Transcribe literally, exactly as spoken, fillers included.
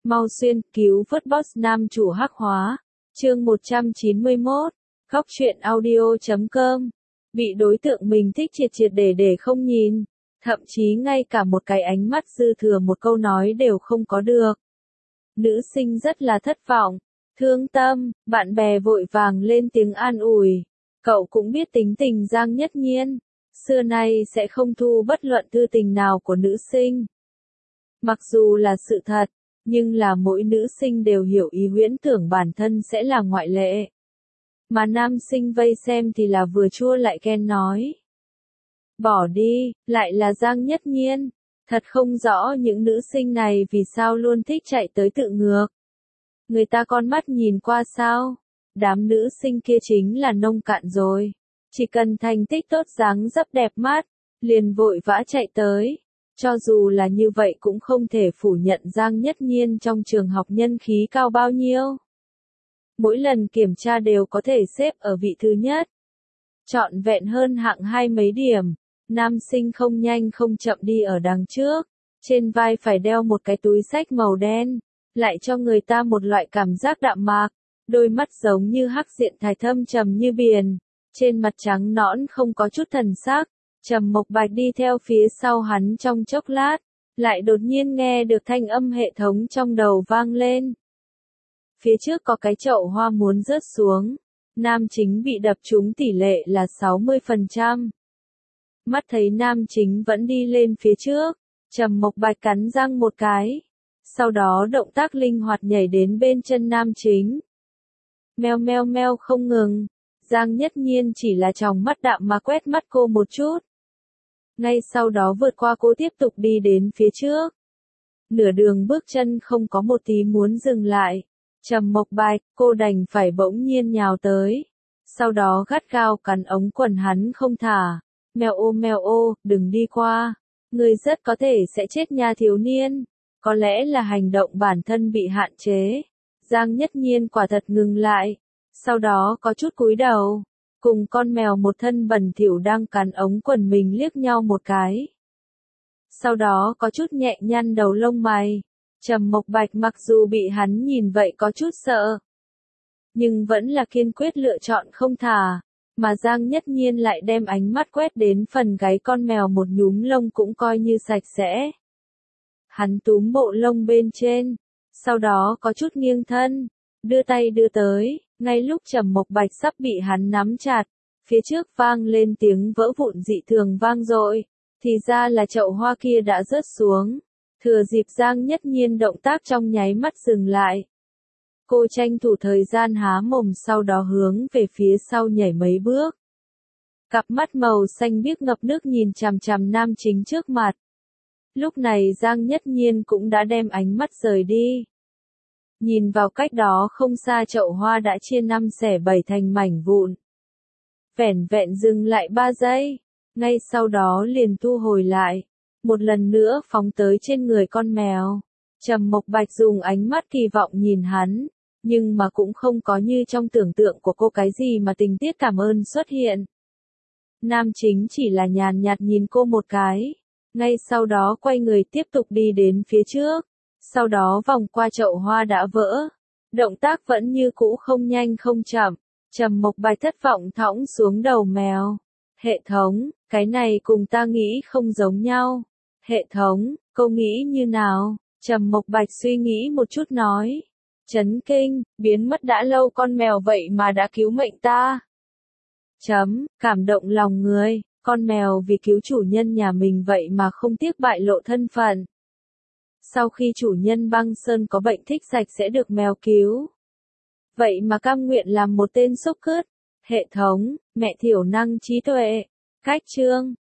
Mau xuyên, cứu vớt boss nam chủ hắc hóa. Chương một trăm chín mươi mốt. Góc truyện audio chấm com. Bị đối tượng mình thích triệt triệt để để không nhìn. Thậm chí ngay cả một cái ánh mắt dư thừa một câu nói đều không có được. Nữ sinh rất là thất vọng, thương tâm, bạn bè vội vàng lên tiếng an ủi. Cậu cũng biết tính tình Giang Nhất Nhiên, xưa nay sẽ không thu bất luận thư tình nào của nữ sinh. Mặc dù là sự thật, nhưng là mỗi nữ sinh đều hiểu ý huyễn tưởng bản thân sẽ là ngoại lệ. Mà nam sinh vây xem thì là vừa chua lại ghen nói. Bỏ đi, lại là Giang Nhất Nhiên. Thật không rõ những nữ sinh này vì sao luôn thích chạy tới tự ngược. Người ta con mắt nhìn qua sao? Đám nữ sinh kia chính là nông cạn rồi. Chỉ cần thành tích tốt dáng dấp đẹp mắt, liền vội vã chạy tới. Cho dù là như vậy cũng không thể phủ nhận Giang Nhất Nhiên trong trường học nhân khí cao bao nhiêu. Mỗi lần kiểm tra đều có thể xếp ở vị thứ nhất. Trọn vẹn hơn hạng hai mấy điểm. Nam sinh không nhanh không chậm đi ở đằng trước, trên vai phải đeo một cái túi xách màu đen, lại cho người ta một loại cảm giác đạm mạc, đôi mắt giống như hắc diện thải thâm trầm như biển, trên mặt trắng nõn không có chút thần sắc. Trầm Mộc Bạch đi theo phía sau hắn trong chốc lát, lại đột nhiên nghe được thanh âm hệ thống trong đầu vang lên. Phía trước có cái chậu hoa muốn rớt xuống, nam chính bị đập trúng tỷ lệ là sáu mươi phần trăm. Mắt thấy nam chính vẫn đi lên phía trước, Trầm Mộc Bạch cắn răng một cái, sau đó động tác linh hoạt nhảy đến bên chân nam chính. Meo meo meo không ngừng, Giang Nhất Nhiên chỉ là tròng mắt đạm mà quét mắt cô một chút. Ngay sau đó vượt qua cô tiếp tục đi đến phía trước. Nửa đường bước chân không có một tí muốn dừng lại. Trầm Mộc Bạch, cô đành phải bỗng nhiên nhào tới. Sau đó gắt gao cắn ống quần hắn không thả. Mèo ô mèo ô, đừng đi qua. Người rất có thể sẽ chết nha thiếu niên. Có lẽ là hành động bản thân bị hạn chế. Giang Nhất Nhiên quả thật ngừng lại. Sau đó có chút cúi đầu. Cùng con mèo một thân bẩn thỉu đang cắn ống quần mình liếc nhau một cái. Sau đó có chút nhẹ nhăn đầu lông mày. Trầm Mộc Bạch mặc dù bị hắn nhìn vậy có chút sợ, nhưng vẫn là kiên quyết lựa chọn không thả. Mà Giang Nhất Nhiên lại đem ánh mắt quét đến phần gáy con mèo một nhúm lông cũng coi như sạch sẽ. Hắn túm bộ lông bên trên, sau đó có chút nghiêng thân, đưa tay đưa tới, ngay lúc Trầm Mộc Bạch sắp bị hắn nắm chặt, phía trước vang lên tiếng vỡ vụn dị thường vang dội, thì ra là chậu hoa kia đã rớt xuống. Thừa dịp Giang Nhất Nhiên động tác trong nháy mắt dừng lại. Cô tranh thủ thời gian há mồm sau đó hướng về phía sau nhảy mấy bước. Cặp mắt màu xanh biếc ngập nước nhìn chằm chằm nam chính trước mặt. Lúc này Giang Nhất Nhiên cũng đã đem ánh mắt rời đi. Nhìn vào cách đó không xa chậu hoa đã chia năm xẻ bảy thành mảnh vụn. Vẻn vẹn dừng lại ba giây, ngay sau đó liền thu hồi lại. Một lần nữa phóng tới trên người con mèo. Trầm Mộc Bạch dùng ánh mắt kỳ vọng nhìn hắn, nhưng mà cũng không có như trong tưởng tượng của cô cái gì mà tình tiết cảm ơn xuất hiện. Nam chính chỉ là nhàn nhạt nhìn cô một cái, ngay sau đó quay người tiếp tục đi đến phía trước, sau đó vòng qua chậu hoa đã vỡ. Động tác vẫn như cũ không nhanh không chậm, Trầm Mộc Bạch thất vọng thõng xuống đầu mèo. Hệ thống, cái này cùng ta nghĩ không giống nhau. Hệ thống, cô nghĩ như nào? Trầm Mộc Bạch suy nghĩ một chút nói. Chấn kinh, biến mất đã lâu con mèo vậy mà đã cứu mệnh ta. Chấm, cảm động lòng người, con mèo vì cứu chủ nhân nhà mình vậy mà không tiếc bại lộ thân phận. Sau khi chủ nhân băng sơn có bệnh thích sạch sẽ được mèo cứu. Vậy mà cam nguyện làm một tên xúc cứt. Hệ thống, mẹ thiểu năng trí tuệ. Cách chương.